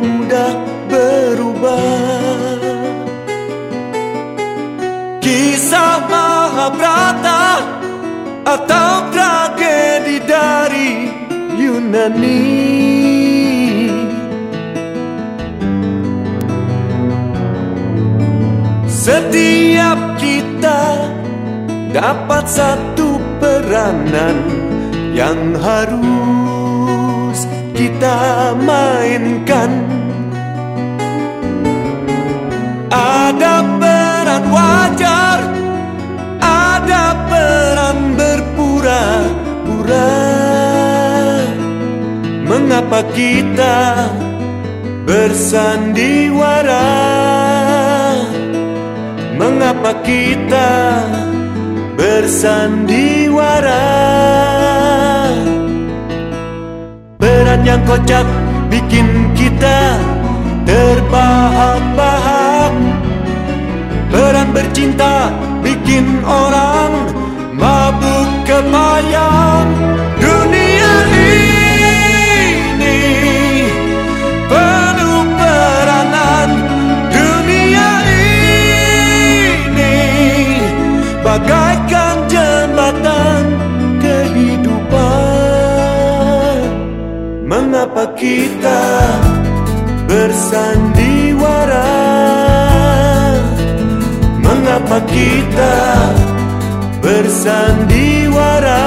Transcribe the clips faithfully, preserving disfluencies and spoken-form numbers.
mudah berubah. Kisah Mahabharata atau tragedi dari Yunani, setiap kita dapat satu peranan yang harus kita mainkan. Ada peran wajar, ada peran berpura-pura. Mengapa kita bersandiwara? Mengapa kita bersandiwara? Peran yang kocak bikin kita terbahak-bahak. Peran bercinta bikin orang mabuk kepayang. Dunia ini penuh peranan. Dunia ini bagaikan jembatan kehidupan. Mengapa kita bersandiwara? Mengapa kita bersandiwara?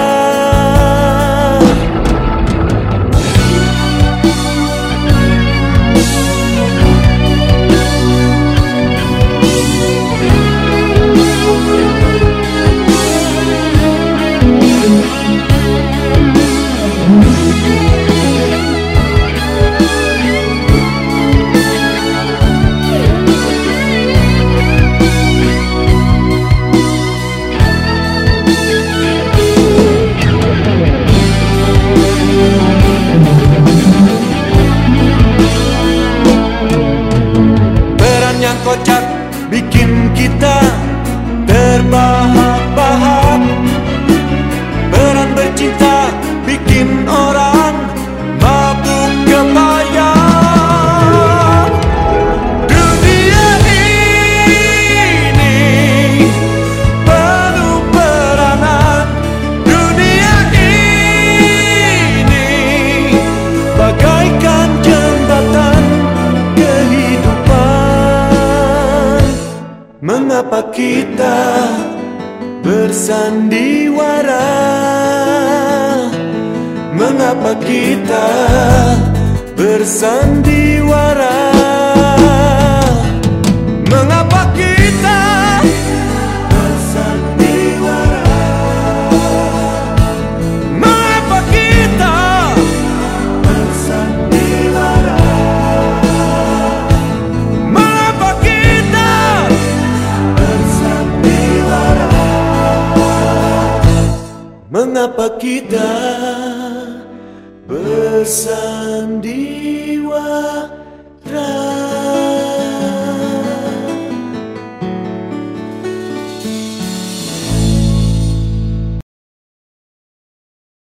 Kocak bikin kita terbahak-bahak. Peran bercinta bikin orang mabuk kepayang. Dunia ini penuh peranan. Dunia ini bagaikan jembatan kehidupan. Mengapa kita bersandiwara? Mengapa kita bersandiwara? Mengapa kita bersandiwara? Mengapa kita bersandiwara? Mengapa kita Mengapa kita bersandiwara?